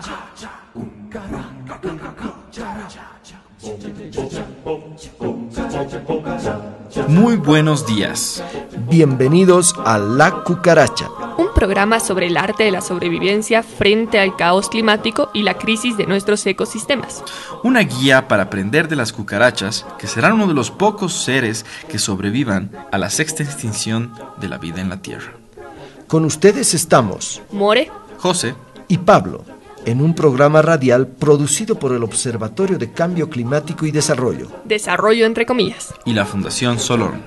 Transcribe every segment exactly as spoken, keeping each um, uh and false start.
Muy buenos días. Bienvenidos a La Cucaracha, un programa sobre el arte de la sobrevivencia frente al caos climático y la crisis de nuestros ecosistemas. Una guía para aprender de las cucarachas, que serán uno de los pocos seres que sobrevivan a la sexta extinción de la vida en la Tierra. Con ustedes estamos More, José y Pablo, en un programa radial producido por el Observatorio de Cambio Climático y Desarrollo. Desarrollo entre comillas. Y la Fundación Solorn.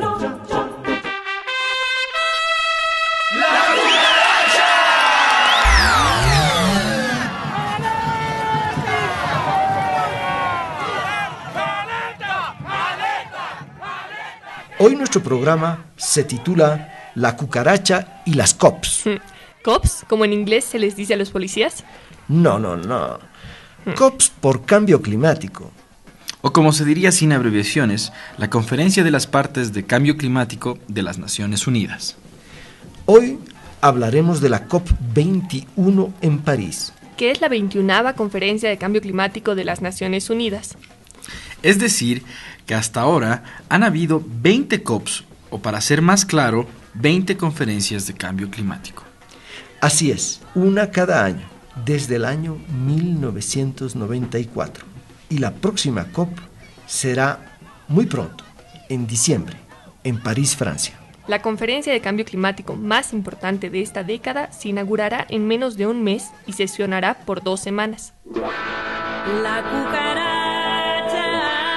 Hoy nuestro programa se titula La Cucaracha y las COPs. ¿Cops, como en inglés se les dice a los policías? No, no, no. COPs por cambio climático. O como se diría sin abreviaciones, la Conferencia de las Partes de Cambio Climático de las Naciones Unidas. Hoy hablaremos de la COP veintiuno en París, que es la veintiunava Conferencia de Cambio Climático de las Naciones Unidas. Es decir, que hasta ahora han habido veinte COPs, o para ser más claro, veinte conferencias de cambio climático. Así es, una cada año, desde el año mil novecientos noventa y cuatro. Y la próxima COP será muy pronto, en diciembre, en París, Francia. La conferencia de cambio climático más importante de esta década se inaugurará en menos de un mes y sesionará por dos semanas. La cucaracha,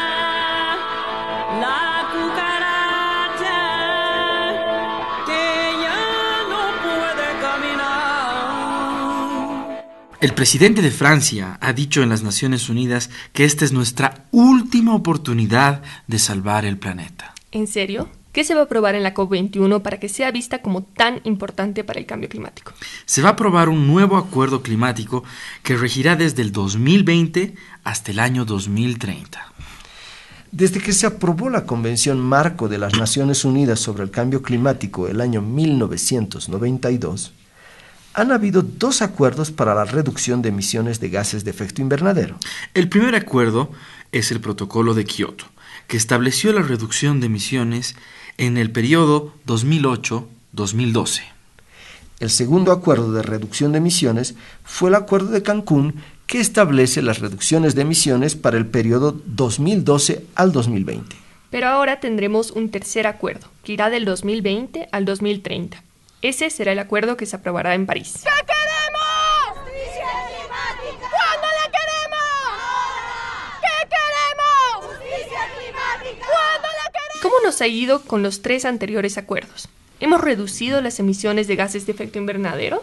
la cucaracha, que ya no puede caminar. El presidente de Francia ha dicho en las Naciones Unidas que esta es nuestra última oportunidad de salvar el planeta. ¿En serio? ¿Qué se va a aprobar en la COP veintiuno para que sea vista como tan importante para el cambio climático? Se va a aprobar un nuevo acuerdo climático que regirá desde el dos mil veinte hasta el año dos mil treinta. Desde que se aprobó la Convención Marco de las Naciones Unidas sobre el Cambio Climático el año mil novecientos noventa y dos, han habido dos acuerdos para la reducción de emisiones de gases de efecto invernadero. El primer acuerdo es el Protocolo de Kioto, que estableció la reducción de emisiones en el periodo dos mil ocho a dos mil doce. El segundo acuerdo de reducción de emisiones fue el Acuerdo de Cancún, que establece las reducciones de emisiones para el periodo dos mil doce al dos mil veinte. Pero ahora tendremos un tercer acuerdo, que irá del dos mil veinte al dos mil treinta. Ese será el acuerdo que se aprobará en París. ¿Qué queremos? ¡Justicia climática! ¿Cuándo la queremos? ¡Ahora! ¿Qué queremos? ¡Justicia climática! ¿Cuándo la queremos? ¿Cómo nos ha ido con los tres anteriores acuerdos? ¿Hemos reducido las emisiones de gases de efecto invernadero?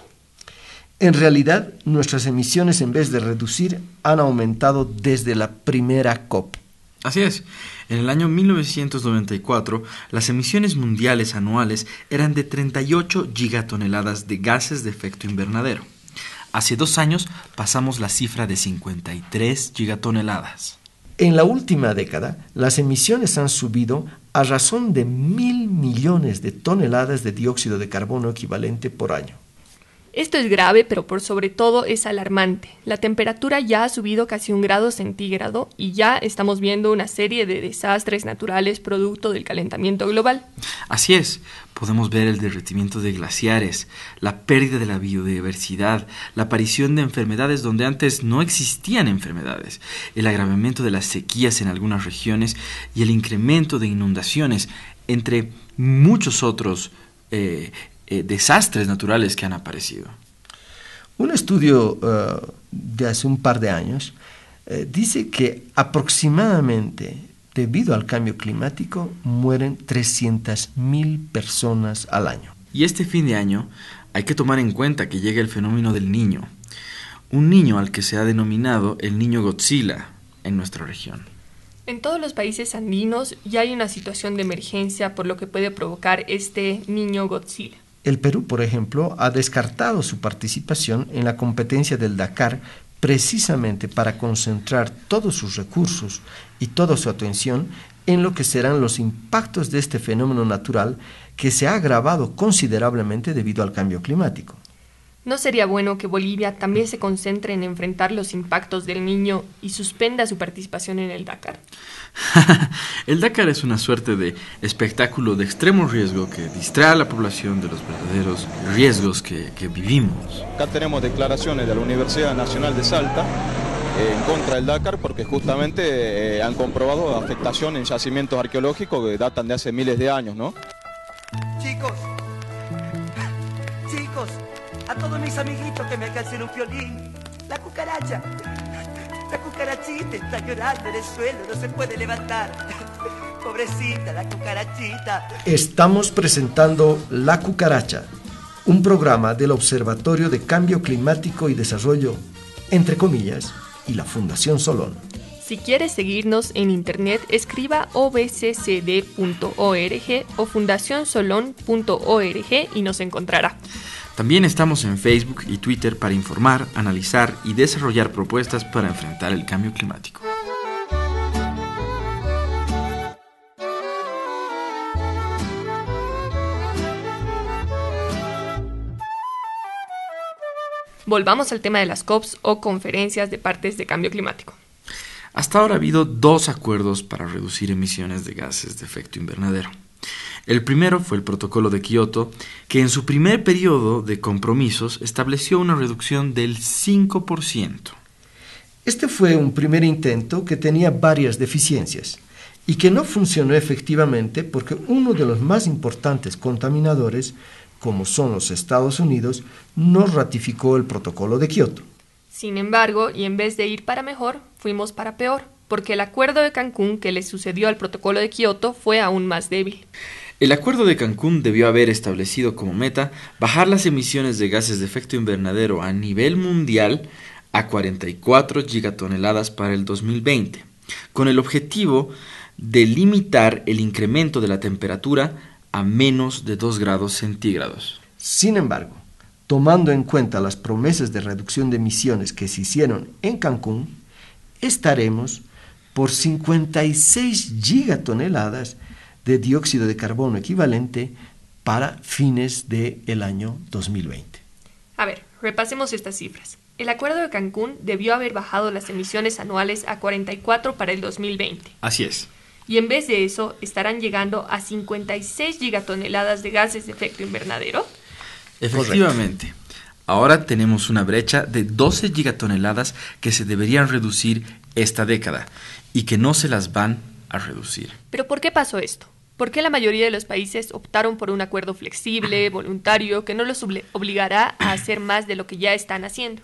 En realidad, nuestras emisiones, en vez de reducir, han aumentado desde la primera COP. Así es. En el año mil novecientos noventa y cuatro, las emisiones mundiales anuales eran de treinta y ocho gigatoneladas de gases de efecto invernadero. Hace dos años pasamos la cifra de cincuenta y tres gigatoneladas. En la última década, las emisiones han subido a razón de mil millones de toneladas de dióxido de carbono equivalente por año. Esto es grave, pero por sobre todo es alarmante. La temperatura ya ha subido casi un grado centígrado y ya estamos viendo una serie de desastres naturales producto del calentamiento global. Así es, podemos ver el derretimiento de glaciares, la pérdida de la biodiversidad, la aparición de enfermedades donde antes no existían enfermedades, el agravamiento de las sequías en algunas regiones y el incremento de inundaciones, entre muchos otros eh, Eh, desastres naturales que han aparecido. Un estudio uh, de hace un par de años uh, dice que aproximadamente, debido al cambio climático, mueren trescientas mil personas al año. Y este fin de año hay que tomar en cuenta que llega el fenómeno del niño, un niño al que se ha denominado el niño Godzilla en nuestra región. En todos los países andinos ya hay una situación de emergencia por lo que puede provocar este niño Godzilla. El Perú, por ejemplo, ha descartado su participación en la competencia del Dakar precisamente para concentrar todos sus recursos y toda su atención en lo que serán los impactos de este fenómeno natural que se ha agravado considerablemente debido al cambio climático. ¿No sería bueno que Bolivia también se concentre en enfrentar los impactos del Niño y suspenda su participación en el Dakar? El Dakar es una suerte de espectáculo de extremo riesgo que distrae a la población de los verdaderos riesgos que, que vivimos. Acá tenemos declaraciones de la Universidad Nacional de Salta eh, en contra del Dakar porque justamente eh, han comprobado afectación en yacimientos arqueológicos que datan de hace miles de años, ¿no? Chicos, chicos, a todos mis amiguitos que me alcancen un violín. La cucaracha, la cucarachita está llorando en el suelo, no se puede levantar. Pobrecita la cucarachita. Estamos presentando La Cucaracha, un programa del Observatorio de Cambio Climático y Desarrollo, entre comillas, y la Fundación Solón. Si quieres seguirnos en internet, escriba o b c c d punto org o fundación solón punto org y nos encontrará. También estamos en Facebook y Twitter para informar, analizar y desarrollar propuestas para enfrentar el cambio climático. Volvamos al tema de las COPs o conferencias de partes de cambio climático. Hasta ahora ha habido dos acuerdos para reducir emisiones de gases de efecto invernadero. El primero fue el Protocolo de Kioto, que en su primer periodo de compromisos estableció una reducción del cinco por ciento. Este fue un primer intento que tenía varias deficiencias y que no funcionó efectivamente porque uno de los más importantes contaminadores, como son los Estados Unidos, no ratificó el Protocolo de Kioto. Sin embargo, y en vez de ir para mejor, fuimos para peor, porque el Acuerdo de Cancún que le sucedió al Protocolo de Kioto fue aún más débil. El Acuerdo de Cancún debió haber establecido como meta bajar las emisiones de gases de efecto invernadero a nivel mundial a cuarenta y cuatro gigatoneladas para el dos mil veinte, con el objetivo de limitar el incremento de la temperatura a menos de dos grados centígrados. Sin embargo, tomando en cuenta las promesas de reducción de emisiones que se hicieron en Cancún, estaremos por cincuenta y seis gigatoneladas de dióxido de carbono equivalente para fines del año dos mil veinte. A ver, repasemos estas cifras. El Acuerdo de Cancún debió haber bajado las emisiones anuales a cuarenta y cuatro para el dos mil veinte. Así es. Y en vez de eso, estarán llegando a cincuenta y seis gigatoneladas de gases de efecto invernadero. Efectivamente. Correcto. Ahora tenemos una brecha de doce gigatoneladas que se deberían reducir esta década y que no se las van a reducir. ¿Pero por qué pasó esto? ¿Por qué la mayoría de los países optaron por un acuerdo flexible, voluntario, que no los obligará a hacer más de lo que ya están haciendo?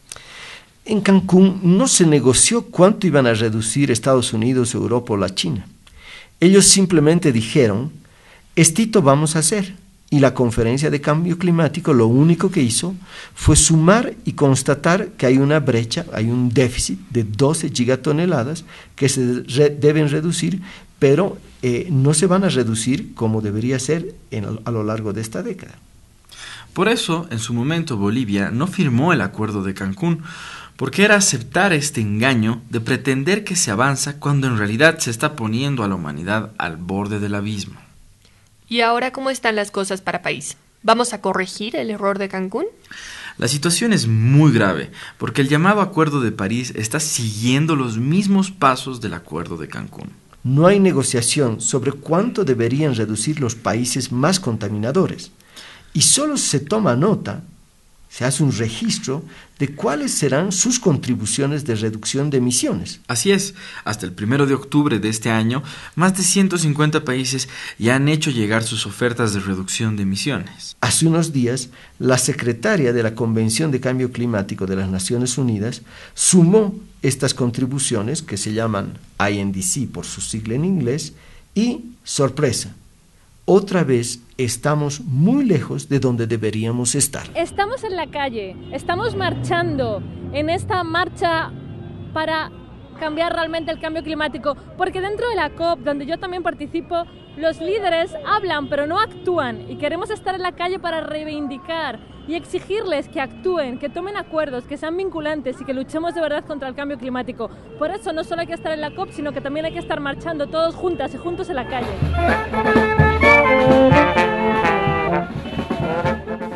En Cancún no se negoció cuánto iban a reducir Estados Unidos, Europa o la China. Ellos simplemente dijeron, estito vamos a hacer. Y la conferencia de cambio climático lo único que hizo fue sumar y constatar que hay una brecha, hay un déficit de doce gigatoneladas que se re- deben reducir, pero eh, no se van a reducir como debería ser en, a lo largo de esta década. Por eso, en su momento, Bolivia no firmó el Acuerdo de Cancún, porque era aceptar este engaño de pretender que se avanza cuando en realidad se está poniendo a la humanidad al borde del abismo. ¿Y ahora cómo están las cosas para país? ¿Vamos a corregir el error de Cancún? La situación es muy grave, porque el llamado Acuerdo de París está siguiendo los mismos pasos del Acuerdo de Cancún. No hay negociación sobre cuánto deberían reducir los países más contaminadores, y solo se toma nota, se hace un registro de cuáles serán sus contribuciones de reducción de emisiones. Así es, hasta el primero de octubre de este año, más de ciento cincuenta países ya han hecho llegar sus ofertas de reducción de emisiones. Hace unos días, la secretaria de la Convención de Cambio Climático de las Naciones Unidas sumó estas contribuciones, que se llaman I N D C por su sigla en inglés, y sorpresa, otra vez estamos muy lejos de donde deberíamos estar. Estamos en la calle, estamos marchando en esta marcha para cambiar realmente el cambio climático, porque dentro de la COP, donde yo también participo, los líderes hablan pero no actúan, y queremos estar en la calle para reivindicar y exigirles que actúen, que tomen acuerdos, que sean vinculantes y que luchemos de verdad contra el cambio climático. Por eso no solo hay que estar en la COP, sino que también hay que estar marchando todos juntas y juntos en la calle.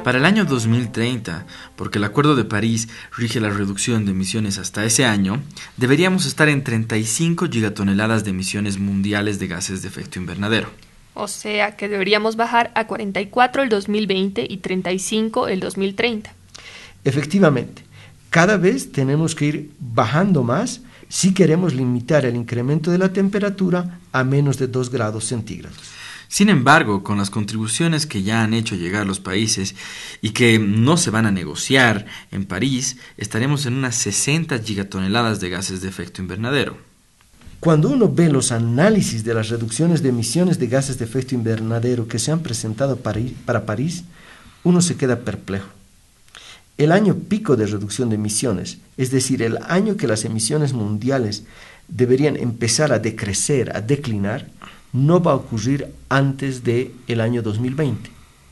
Para el año dos mil treinta, porque el Acuerdo de París rige la reducción de emisiones hasta ese año, deberíamos estar en treinta y cinco gigatoneladas de emisiones mundiales de gases de efecto invernadero. O sea que deberíamos bajar a cuarenta y cuatro el dos mil veinte y treinta y cinco el dos mil treinta. Efectivamente, cada vez tenemos que ir bajando más si queremos limitar el incremento de la temperatura a menos de dos grados centígrados. Sin embargo, con las contribuciones que ya han hecho llegar los países y que no se van a negociar en París, estaremos en unas sesenta gigatoneladas de gases de efecto invernadero. Cuando uno ve los análisis de las reducciones de emisiones de gases de efecto invernadero que se han presentado para París, uno se queda perplejo. El año pico de reducción de emisiones, es decir, el año que las emisiones mundiales deberían empezar a decrecer, a declinar, no va a ocurrir antes del año dos mil veinte.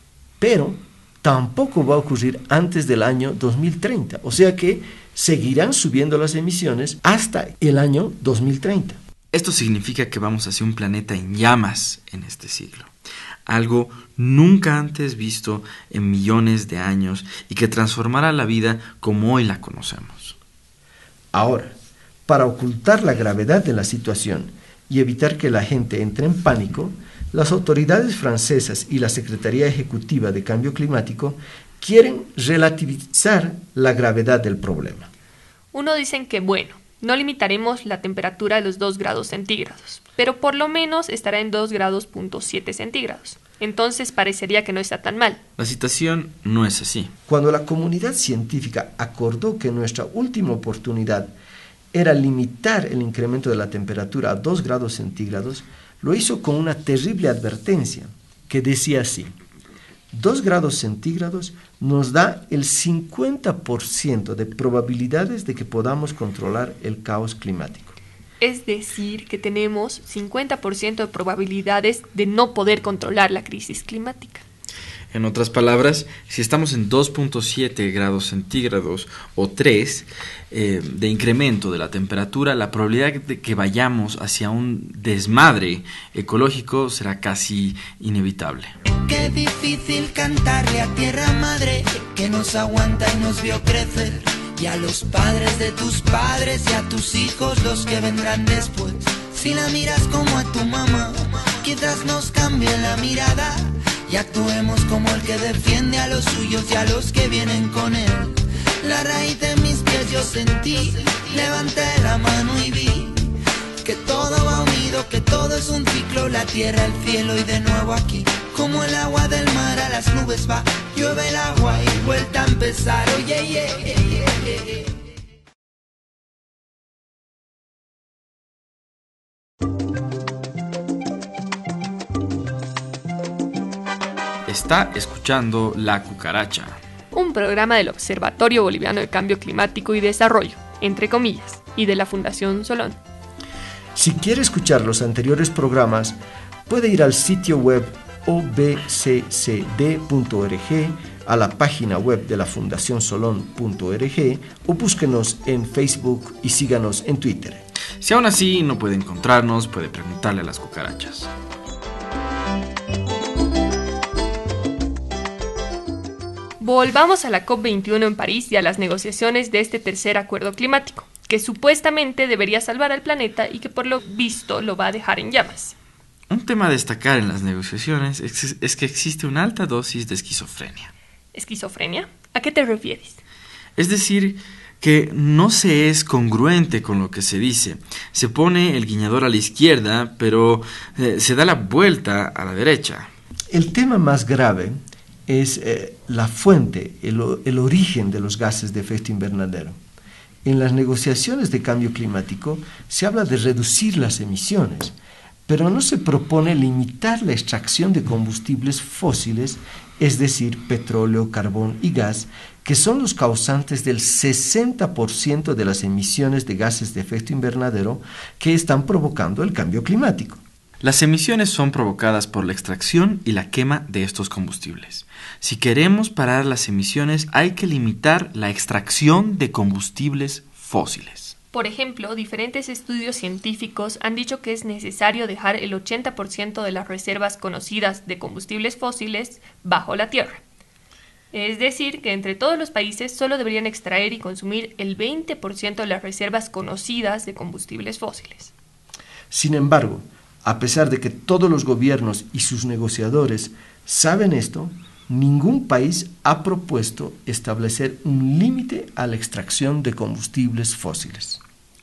Pero tampoco va a ocurrir antes del año dos mil treinta. O sea que seguirán subiendo las emisiones hasta el año dos mil treinta. Esto significa que vamos hacia un planeta en llamas en este siglo. Algo nunca antes visto en millones de años y que transformará la vida como hoy la conocemos. Ahora, para ocultar la gravedad de la situación y evitar que la gente entre en pánico, las autoridades francesas y la Secretaría Ejecutiva de Cambio Climático quieren relativizar la gravedad del problema. Uno dicen que, bueno, no limitaremos la temperatura a los dos grados centígrados, pero por lo menos estará en dos grados punto siete centígrados. Entonces parecería que no está tan mal. La situación no es así. Cuando la comunidad científica acordó que nuestra última oportunidad era limitar el incremento de la temperatura a dos grados centígrados, lo hizo con una terrible advertencia que decía así: dos grados centígrados nos da el cincuenta por ciento de probabilidades de que podamos controlar el caos climático. Es decir, que tenemos cincuenta por ciento de probabilidades de no poder controlar la crisis climática. En otras palabras, si estamos en dos punto siete grados centígrados o tres eh, de incremento de la temperatura, la probabilidad de que vayamos hacia un desmadre ecológico será casi inevitable. Qué difícil cantarle a tierra madre que nos aguanta y nos vio crecer, y a los padres de tus padres y a tus hijos los que vendrán después. Si la miras como a tu mamá, quizás nos cambie la mirada y actuemos como el que defiende a los suyos y a los que vienen con él. La raíz de mis pies yo sentí, levanté la mano y vi que todo va unido, que todo es un ciclo, la tierra, el cielo y de nuevo aquí. Como el agua del mar a las nubes va, llueve el agua y vuelta a empezar. Oye, oh, yeah, yeah, yeah, yeah. Está escuchando La Cucaracha, un programa del Observatorio Boliviano de Cambio Climático y Desarrollo, entre comillas, y de la Fundación Solón. Si quiere escuchar los anteriores programas, puede ir al sitio web o b c c d punto org, a la página web de la fundación solón punto org o búsquenos en Facebook y síganos en Twitter. Si aún así no puede encontrarnos, puede preguntarle a las cucarachas. Volvamos a la COP veintiuno en París y a las negociaciones de este tercer acuerdo climático, que supuestamente debería salvar al planeta y que por lo visto lo va a dejar en llamas. Un tema a destacar en las negociaciones es, es que existe una alta dosis de esquizofrenia. ¿Esquizofrenia? ¿A qué te refieres? Es decir, que no se es congruente con lo que se dice. Se pone el guiñador a la izquierda, pero eh, se da la vuelta a la derecha. El tema más grave es eh, la fuente, el, el origen de los gases de efecto invernadero. En las negociaciones de cambio climático se habla de reducir las emisiones, pero no se propone limitar la extracción de combustibles fósiles, es decir, petróleo, carbón y gas, que son los causantes del sesenta por ciento de las emisiones de gases de efecto invernadero que están provocando el cambio climático. Las emisiones son provocadas por la extracción y la quema de estos combustibles. Si queremos parar las emisiones, hay que limitar la extracción de combustibles fósiles. Por ejemplo, diferentes estudios científicos han dicho que es necesario dejar el ochenta por ciento de las reservas conocidas de combustibles fósiles bajo la tierra. Es decir, que entre todos los países solo deberían extraer y consumir el veinte por ciento de las reservas conocidas de combustibles fósiles. Sin embargo, a pesar de que todos los gobiernos y sus negociadores saben esto, ningún país ha propuesto establecer un límite a la extracción de combustibles fósiles.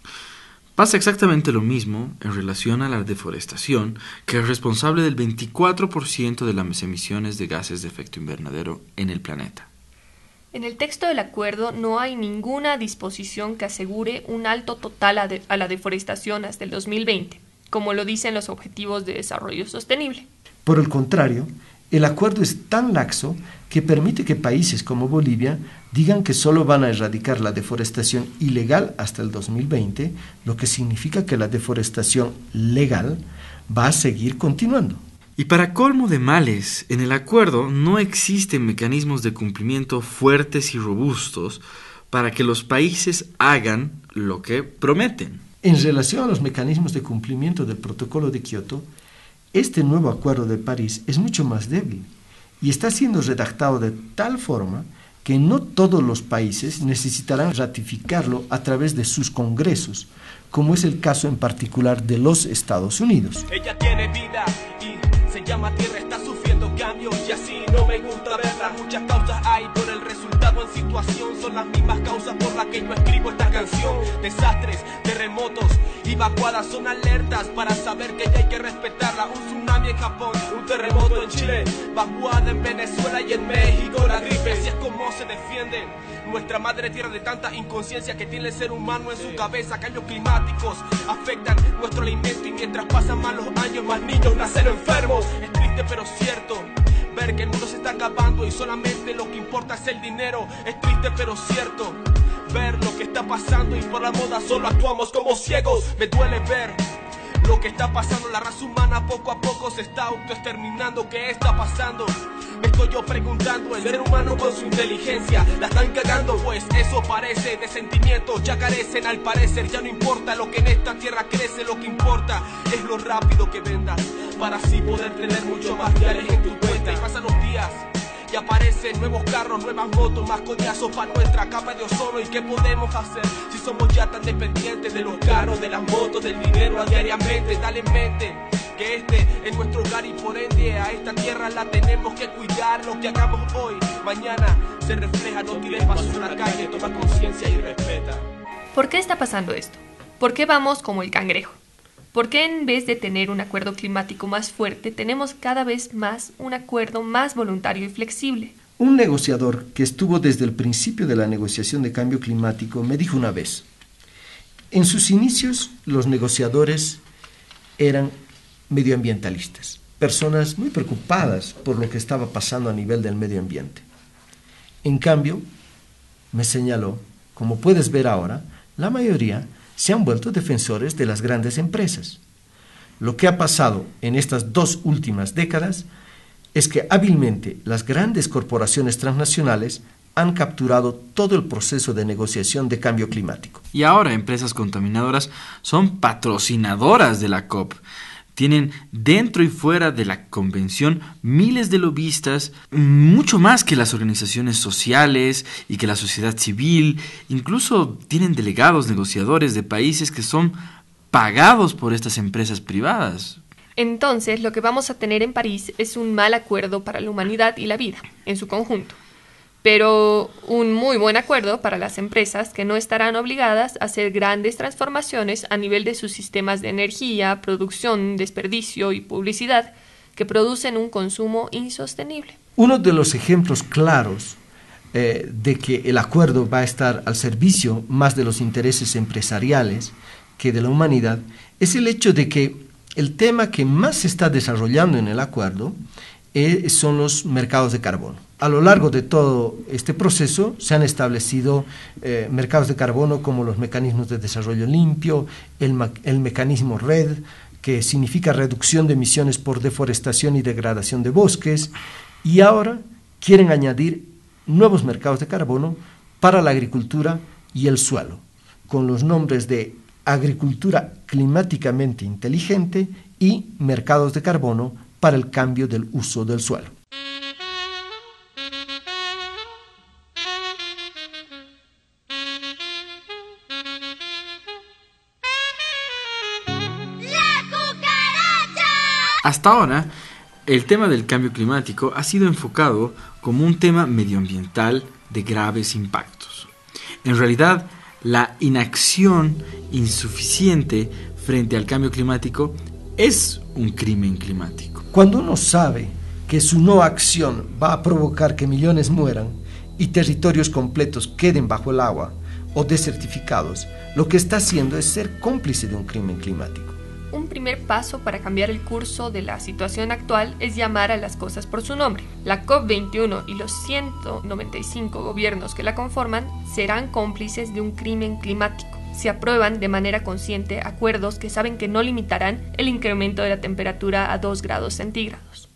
Pasa exactamente lo mismo en relación a la deforestación, que es responsable del veinticuatro por ciento de las emisiones de gases de efecto invernadero en el planeta. En el texto del acuerdo no hay ninguna disposición que asegure un alto total a, de, a la deforestación hasta el dos mil veinte, como lo dicen los Objetivos de Desarrollo Sostenible. Por el contrario, el acuerdo es tan laxo que permite que países como Bolivia digan que solo van a erradicar la deforestación ilegal hasta el dos mil veinte, lo que significa que la deforestación legal va a seguir continuando. Y para colmo de males, en el acuerdo no existen mecanismos de cumplimiento fuertes y robustos para que los países hagan lo que prometen. En relación a los mecanismos de cumplimiento del Protocolo de Kioto, este nuevo Acuerdo de París es mucho más débil y está siendo redactado de tal forma que no todos los países necesitarán ratificarlo a través de sus congresos, como es el caso en particular de los Estados Unidos. Ella tiene vida y se llama tierra, está sufriendo cambios y así no me gusta verla. Muchas causas hay por el resultado en situación, son las mismas causas por las que yo escribo esta canción. Desastres, terremotos, evacuadas son alertas para saber que ya hay que respetarla. Un tsunami en Japón, un terremoto en Chile, vaguada en Venezuela y en México la gripe. Así es como se defiende nuestra madre tierra de tanta inconsciencia que tiene el ser humano en su cabeza. Cambios climáticos afectan nuestro alimento y mientras pasan más los años más niños nacen enfermos. Es triste pero cierto ver que el mundo se está acabando y solamente lo que importa es el dinero. Es triste pero cierto ver lo que está pasando y por la moda solo actuamos como ciegos. Me duele ver lo que está pasando, la raza humana poco a poco se está autoexterminando. ¿Qué está pasando? Me estoy yo preguntando, el ser humano con su inteligencia la están cagando, pues eso parece, de sentimientos ya carecen al parecer. Ya no importa lo que en esta tierra crece, lo que importa es lo rápido que vendas, para así poder tener mucho más reales en tu cuenta. Y pasan los días y aparecen nuevos carros, nuevas motos, más coñazos para nuestra capa de ozono. ¿Y qué podemos hacer si somos ya tan dependientes de los carros, de las motos, del dinero a diariamente? Dale en mente que este es nuestro hogar y por ende a esta tierra la tenemos que cuidar. Lo que hagamos hoy, mañana se refleja. No tires basura a la calle, toma conciencia y respeta. ¿Por qué está pasando esto? ¿Por qué vamos como el cangrejo? ¿Por qué en vez de tener un acuerdo climático más fuerte, tenemos cada vez más un acuerdo más voluntario y flexible? Un negociador que estuvo desde el principio de la negociación de cambio climático me dijo una vez: en sus inicios los negociadores eran medioambientalistas, personas muy preocupadas por lo que estaba pasando a nivel del medio ambiente. En cambio, me señaló, como puedes ver ahora, la mayoría se han vuelto defensores de las grandes empresas. Lo que ha pasado en estas dos últimas décadas es que hábilmente las grandes corporaciones transnacionales han capturado todo el proceso de negociación de cambio climático. Y ahora empresas contaminadoras son patrocinadoras de la COP. Tienen dentro y fuera de la convención miles de lobistas, mucho más que las organizaciones sociales y que la sociedad civil. Incluso tienen delegados negociadores de países que son pagados por estas empresas privadas. Entonces, lo que vamos a tener en París es un mal acuerdo para la humanidad y la vida, en su conjunto. Pero un muy buen acuerdo para las empresas que no estarán obligadas a hacer grandes transformaciones a nivel de sus sistemas de energía, producción, desperdicio y publicidad que producen un consumo insostenible. Uno de los ejemplos claros eh, de que el acuerdo va a estar al servicio más de los intereses empresariales que de la humanidad es el hecho de que el tema que más se está desarrollando en el acuerdo eh, son los mercados de carbono. A lo largo de todo este proceso se han establecido eh, mercados de carbono como los mecanismos de desarrollo limpio, el, el mecanismo RED, que significa reducción de emisiones por deforestación y degradación de bosques, y ahora quieren añadir nuevos mercados de carbono para la agricultura y el suelo, con los nombres de agricultura climáticamente inteligente y mercados de carbono para el cambio del uso del suelo. Hasta ahora, el tema del cambio climático ha sido enfocado como un tema medioambiental de graves impactos. En realidad, la inacción insuficiente frente al cambio climático es un crimen climático. Cuando uno sabe que su no acción va a provocar que millones mueran y territorios completos queden bajo el agua o desertificados, lo que está haciendo es ser cómplice de un crimen climático. Un primer paso para cambiar el curso de la situación actual es llamar a las cosas por su nombre. La COP veintiuno y los ciento noventa y cinco gobiernos que la conforman serán cómplices de un crimen climático. Se aprueban de manera consciente acuerdos que saben que no limitarán el incremento de la temperatura a dos grados centígrados.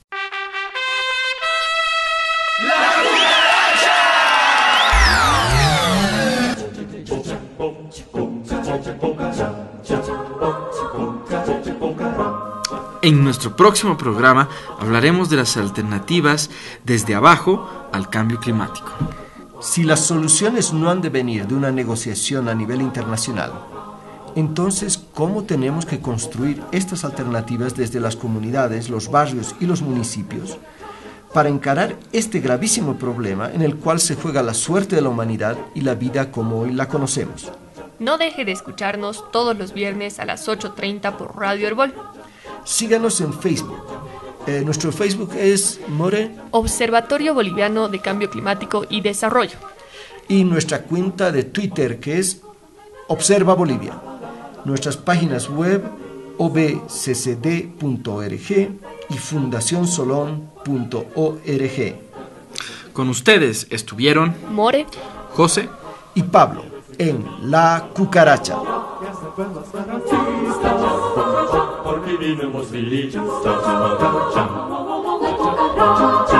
En nuestro próximo programa hablaremos de las alternativas desde abajo al cambio climático. Si las soluciones no han de venir de una negociación a nivel internacional, entonces, ¿cómo tenemos que construir estas alternativas desde las comunidades, los barrios y los municipios para encarar este gravísimo problema en el cual se juega la suerte de la humanidad y la vida como hoy la conocemos? No deje de escucharnos todos los viernes a las ocho treinta por Radio Herbol. Síganos en Facebook. Eh, nuestro Facebook es More Observatorio Boliviano de Cambio Climático y Desarrollo. Y nuestra cuenta de Twitter, que es Observa Bolivia. Nuestras páginas web o b c c d punto org y fundación solón punto org. Con ustedes estuvieron More, José y Pablo en La Cucaracha. Porque vivimos felices, la cucaracha.